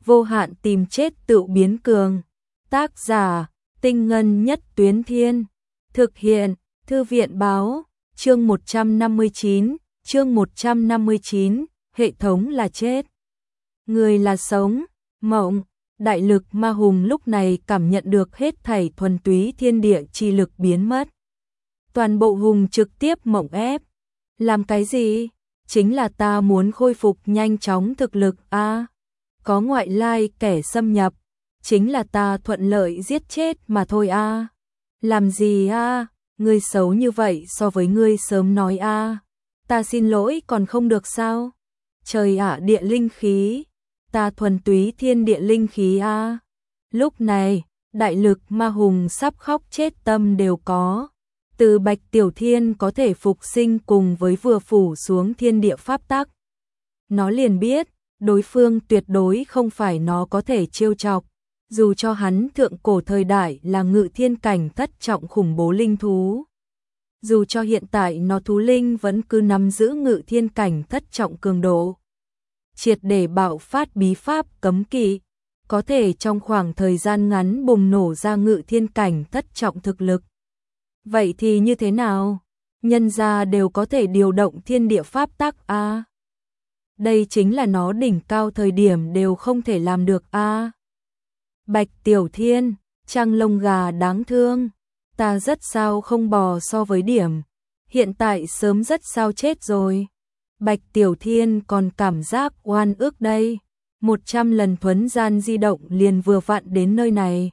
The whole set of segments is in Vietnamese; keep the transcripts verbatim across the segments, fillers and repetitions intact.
vô hạn tìm chết tự biến cường. Tác giả, Tinh Ngân Nhất Tuyến Thiên. Thực hiện, Thư viện Báo. Chương một trăm năm mươi chín, chương một trăm năm mươi chín, hệ thống là chết, người là sống. Mộng, đại lực ma hùng lúc này cảm nhận được hết thảy thuần túy thiên địa chi lực biến mất. Toàn bộ hùng trực tiếp mộng ép. Làm cái gì? Chính là ta muốn khôi phục nhanh chóng thực lực a. À, có ngoại lai kẻ xâm nhập, chính là ta thuận lợi giết chết mà thôi a. À, làm gì a? À, ngươi xấu như vậy so với ngươi sớm nói a. À, ta xin lỗi còn không được sao? Trời ạ, địa linh khí, ta thuần túy thiên địa linh khí a. À. Lúc này, đại lực ma hùng sắp khóc chết tâm đều có. Từ Bạch Tiểu Thiên có thể phục sinh cùng với vừa phủ xuống thiên địa pháp tắc. Nó liền biết, đối phương tuyệt đối không phải nó có thể trêu chọc, dù cho hắn thượng cổ thời đại là ngự thiên cảnh thất trọng khủng bố linh thú. Dù cho hiện tại nó thú linh vẫn cứ nắm giữ ngự thiên cảnh thất trọng cường độ. Triệt để bạo phát bí pháp cấm kỵ, có thể trong khoảng thời gian ngắn bùng nổ ra ngự thiên cảnh thất trọng thực lực. Vậy thì như thế nào? Nhân gia đều có thể điều động thiên địa pháp tắc a. À, đây chính là nó đỉnh cao thời điểm đều không thể làm được a. À, Bạch Tiểu Thiên, trăng lông gà đáng thương, ta rất sao không bò so với điểm, hiện tại sớm rất sao chết rồi. Bạch Tiểu Thiên còn cảm giác oan ức đây, một trăm lần thuấn gian di động liền vừa vặn đến nơi này.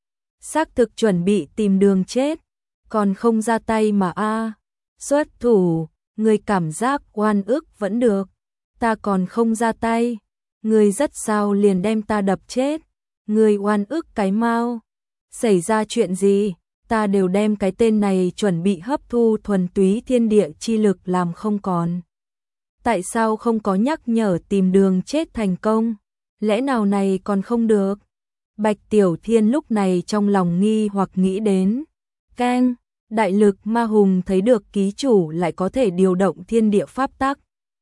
Xác thực chuẩn bị tìm đường chết, còn không ra tay mà a. À, xuất thủ, người cảm giác oan ức vẫn được, ta còn không ra tay, người rất sao liền đem ta đập chết, người oan ức cái mau. Xảy ra chuyện gì, ta đều đem cái tên này chuẩn bị hấp thu thuần túy thiên địa chi lực làm không còn. Tại sao không có nhắc nhở tìm đường chết thành công, lẽ nào này còn không được? Bạch Tiểu Thiên lúc này trong lòng nghi hoặc nghĩ đến. Keng, đại lực ma hùng thấy được ký chủ lại có thể điều động thiên địa pháp tắc.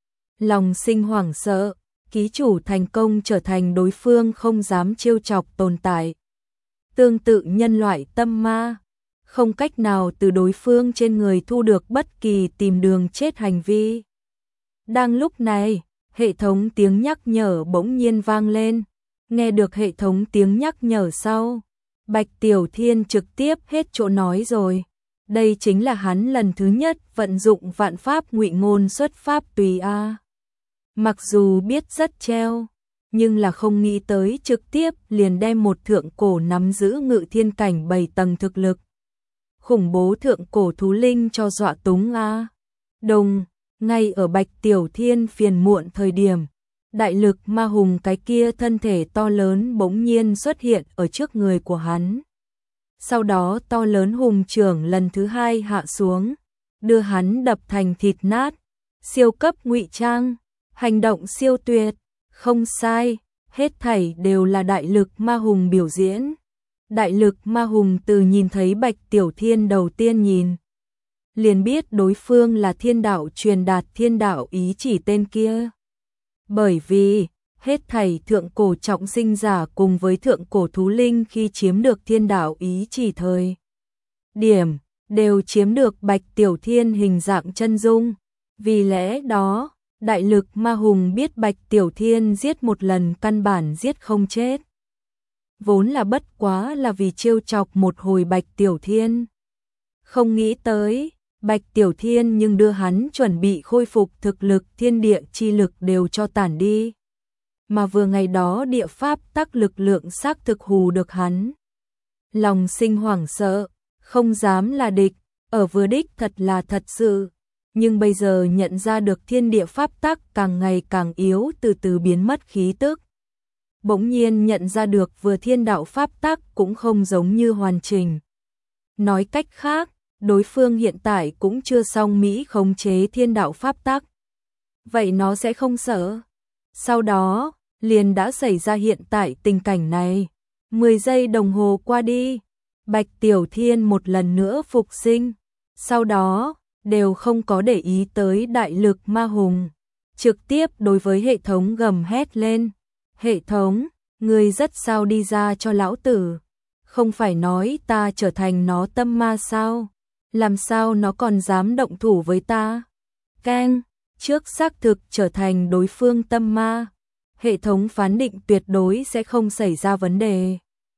Lòng sinh hoảng sợ, ký chủ thành công trở thành đối phương không dám trêu chọc tồn tại. Tương tự nhân loại tâm ma, không cách nào từ đối phương trên người thu được bất kỳ tìm đường chết hành vi. Đang lúc này, hệ thống tiếng nhắc nhở bỗng nhiên vang lên. Nghe được hệ thống tiếng nhắc nhở sau, Bạch Tiểu Thiên trực tiếp hết chỗ nói rồi. Đây chính là hắn lần thứ nhất vận dụng vạn pháp ngụy ngôn xuất pháp tùy a. Mặc dù biết rất treo, nhưng là không nghĩ tới trực tiếp liền đem một thượng cổ nắm giữ ngự thiên cảnh bảy tầng thực lực. Khủng bố thượng cổ thú linh cho dọa túng a. Đồng, ngay ở Bạch Tiểu Thiên phiền muộn thời điểm, đại lực ma hùng cái kia thân thể to lớn bỗng nhiên xuất hiện ở trước người của hắn. Sau đó to lớn hùng trưởng lần thứ hai hạ xuống, đưa hắn đập thành thịt nát. Siêu cấp ngụy trang, hành động siêu tuyệt, không sai, hết thảy đều là đại lực ma hùng biểu diễn. Đại lực ma hùng từ nhìn thấy Bạch Tiểu Thiên đầu tiên nhìn, liền biết đối phương là thiên đạo truyền đạt thiên đạo ý chỉ tên kia. Bởi vì, hết thảy thượng cổ trọng sinh giả cùng với thượng cổ thú linh khi chiếm được thiên đạo ý chỉ thời điểm, đều chiếm được Bạch Tiểu Thiên hình dạng chân dung. Vì lẽ đó, đại lực ma hùng biết Bạch Tiểu Thiên giết một lần căn bản giết không chết. Vốn là bất quá là vì trêu chọc một hồi Bạch Tiểu Thiên. Không nghĩ tới, Bạch Tiểu Thiên nhưng đưa hắn chuẩn bị khôi phục thực lực thiên địa chi lực đều cho tản đi. Mà vừa ngày đó địa pháp tắc lực lượng xác thực hù được hắn. Lòng sinh hoảng sợ, không dám là địch, ở vừa đích thật là thật sự. Nhưng bây giờ nhận ra được thiên địa pháp tắc càng ngày càng yếu từ từ biến mất khí tức. Bỗng nhiên nhận ra được vừa thiên đạo pháp tắc cũng không giống như hoàn chỉnh. Nói cách khác, đối phương hiện tại cũng chưa xong mỹ khống chế thiên đạo pháp tắc. Vậy nó sẽ không sợ. Sau đó, liền đã xảy ra hiện tại tình cảnh này. mười giây đồng hồ qua đi, Bạch Tiểu Thiên một lần nữa phục sinh. Sau đó, đều không có để ý tới đại lực ma hùng. Trực tiếp đối với hệ thống gầm hét lên. Hệ thống, Ngươi rất sao đi ra cho lão tử. Không phải nói ta trở thành nó tâm ma sao? Làm sao nó còn dám động thủ với ta? Keng, trước xác thực trở thành đối phương tâm ma. Hệ thống phán định tuyệt đối sẽ không xảy ra vấn đề.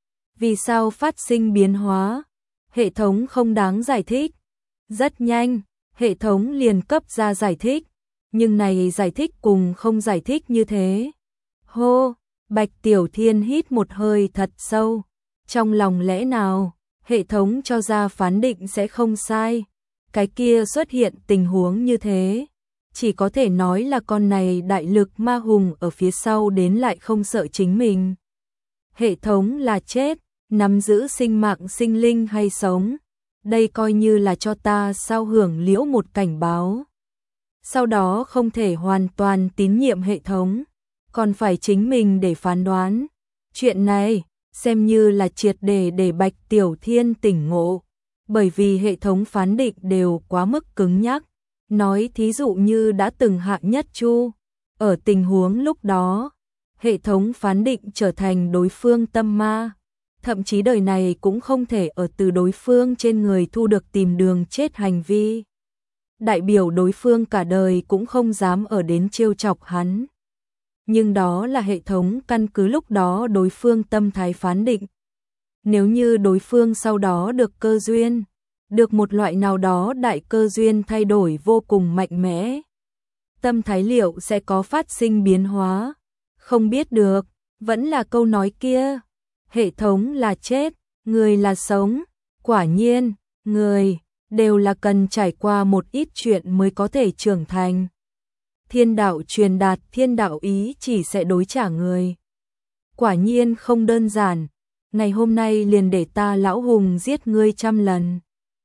Vì sao phát sinh biến hóa? Hệ thống không đáng giải thích. Rất nhanh, hệ thống liền cấp ra giải thích. Nhưng này giải thích cùng không giải thích như thế. Hô, Bạch Tiểu Thiên hít một hơi thật sâu. Trong lòng lẽ nào, hệ thống cho ra phán định sẽ không sai. Cái kia xuất hiện tình huống như thế. Chỉ có thể nói là con này đại lực ma hùng ở phía sau đến lại không sợ chính mình. Hệ thống là chết, nắm giữ sinh mạng sinh linh hay sống. Đây coi như là cho ta sao hưởng liễu một cảnh báo. Sau đó không thể hoàn toàn tín nhiệm hệ thống, còn phải chính mình để phán đoán. Chuyện này, xem như là triệt để để Bạch Tiểu Thiên tỉnh ngộ, bởi vì hệ thống phán định đều quá mức cứng nhắc. Nói thí dụ như đã từng Hạ Nhất Chu, ở tình huống lúc đó, hệ thống phán định trở thành đối phương tâm ma, thậm chí đời này cũng không thể ở từ đối phương trên người thu được tìm đường chết hành vi. Đại biểu đối phương cả đời cũng không dám ở đến trêu chọc hắn. Nhưng đó là hệ thống căn cứ lúc đó đối phương tâm thái phán định. Nếu như đối phương sau đó được cơ duyên, được một loại nào đó đại cơ duyên thay đổi vô cùng mạnh mẽ, tâm thái liệu sẽ có phát sinh biến hóa? Không biết được, vẫn là câu nói kia, hệ thống là chết, người là sống. Quả nhiên, người đều là cần trải qua một ít chuyện mới có thể trưởng thành. Thiên đạo truyền đạt thiên đạo ý chỉ sẽ đối trả người. Quả nhiên không đơn giản, ngày hôm nay liền để ta lão hùng giết ngươi trăm lần.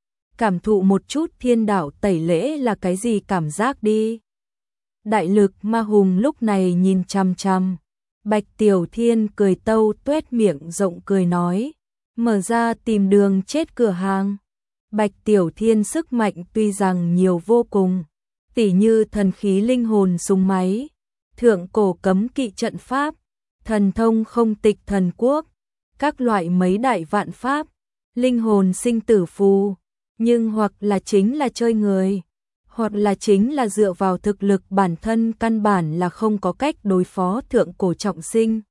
Cảm thụ một chút thiên đạo tẩy lễ là cái gì cảm giác đi. Đại lực ma hùng lúc này nhìn chằm chằm. Bạch Tiểu Thiên cười tâu tuét miệng rộng cười nói, mở ra tìm đường chết cửa hàng. Bạch Tiểu Thiên sức mạnh tuy rằng nhiều vô cùng, tỉ như thần khí linh hồn súng máy, thượng cổ cấm kỵ trận pháp, thần thông không tịch thần quốc, các loại mấy đại vạn pháp, linh hồn sinh tử phù, nhưng hoặc là chính là chơi người, hoặc là chính là dựa vào thực lực bản thân căn bản là không có cách đối phó thượng cổ trọng sinh.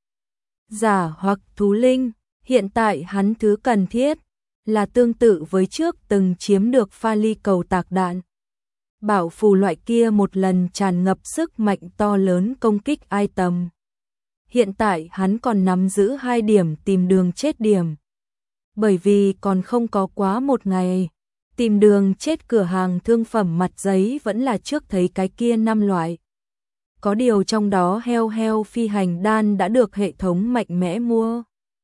Giả hoặc thú linh, hiện tại hắn thứ cần thiết là tương tự với trước từng chiếm được pha ly cầu tạc đạn. Bảo phù loại kia một lần tràn ngập sức mạnh to lớn công kích item. Hiện tại hắn còn nắm giữ hai điểm tìm đường chết điểm. Bởi vì còn không có quá một ngày, tìm đường chết cửa hàng thương phẩm mặt giấy vẫn là trước thấy cái kia năm loại. Có điều trong đó heo heo phi hành đan đã được hệ thống mạnh mẽ mua.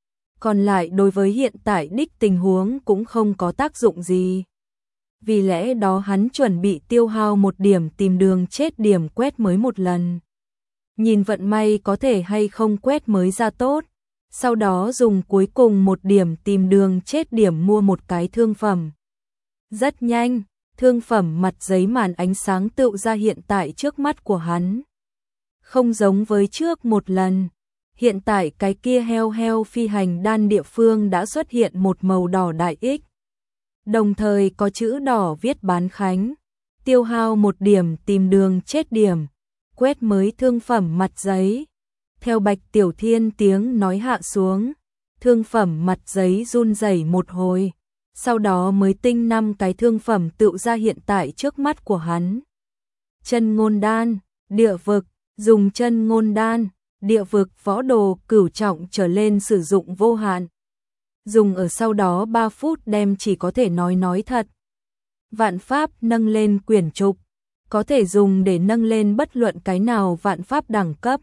Còn lại đối với hiện tại đích tình huống cũng không có tác dụng gì. Vì lẽ đó hắn chuẩn bị tiêu hao một điểm tìm đường chết điểm quét mới một lần. Nhìn vận may có thể hay không quét mới ra tốt. Sau đó dùng cuối cùng một điểm tìm đường chết điểm mua một cái thương phẩm. Rất nhanh, thương phẩm mặt giấy màn ánh sáng tựu ra hiện tại trước mắt của hắn. Không giống với trước một lần. Hiện tại cái kia heo heo phi hành đan địa phương đã xuất hiện một màu đỏ đại ích. Đồng thời có chữ đỏ viết bán khánh. Tiêu hao một điểm tìm đường chết điểm. Quét mới thương phẩm mặt giấy. Theo Bạch Tiểu Thiên tiếng nói hạ xuống. Thương phẩm mặt giấy run rẩy một hồi. Sau đó mới tinh năm cái thương phẩm tựu ra hiện tại trước mắt của hắn. Chân ngôn đan, địa vực, dùng chân ngôn đan. Địa vực võ đồ cửu trọng trở lên sử dụng vô hạn. Dùng ở sau đó ba phút đem chỉ có thể nói nói thật. Vạn pháp nâng lên quyển trục. Có thể dùng để nâng lên bất luận cái nào vạn pháp đẳng cấp.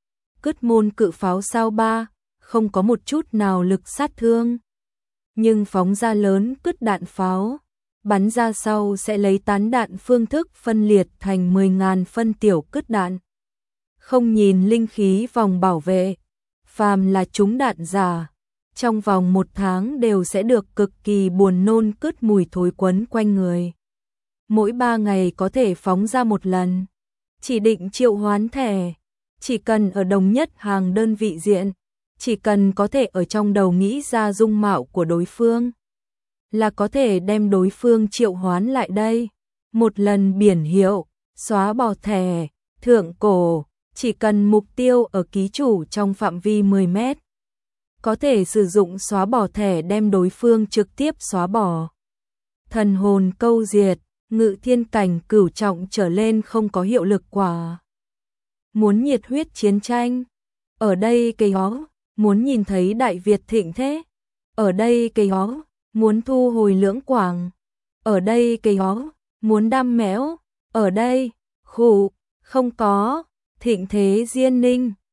Cứt môn cự pháo sao ba, không có một chút nào lực sát thương. Nhưng phóng ra lớn cứt đạn pháo. Bắn ra sau sẽ lấy tán đạn phương thức phân liệt thành mười nghìn phân tiểu cứt đạn. Không nhìn linh khí vòng bảo vệ, phàm là trúng đạn giả, trong vòng một tháng đều sẽ được cực kỳ buồn nôn cứt mùi thối quấn quanh người. Mỗi ba ngày có thể phóng ra một lần, chỉ định triệu hoán thẻ, chỉ cần ở đồng nhất hàng đơn vị diện, chỉ cần có thể ở trong đầu nghĩ ra dung mạo của đối phương, là có thể đem đối phương triệu hoán lại đây. Một lần biển hiệu, xóa bỏ thẻ, thượng cổ, chỉ cần mục tiêu ở ký chủ trong phạm vi mười mét. Có thể sử dụng xóa bỏ thẻ đem đối phương trực tiếp xóa bỏ. Thần hồn câu diệt, ngự thiên cảnh cửu trọng trở lên không có hiệu lực quả. Muốn nhiệt huyết chiến tranh? Ở đây cây hó, muốn nhìn thấy Đại Việt thịnh thế? Ở đây cây hó, muốn thu hồi lưỡng quảng? Ở đây cây hó, muốn đam mẽo? Ở đây, khủ, không có, thịnh thế diên ninh.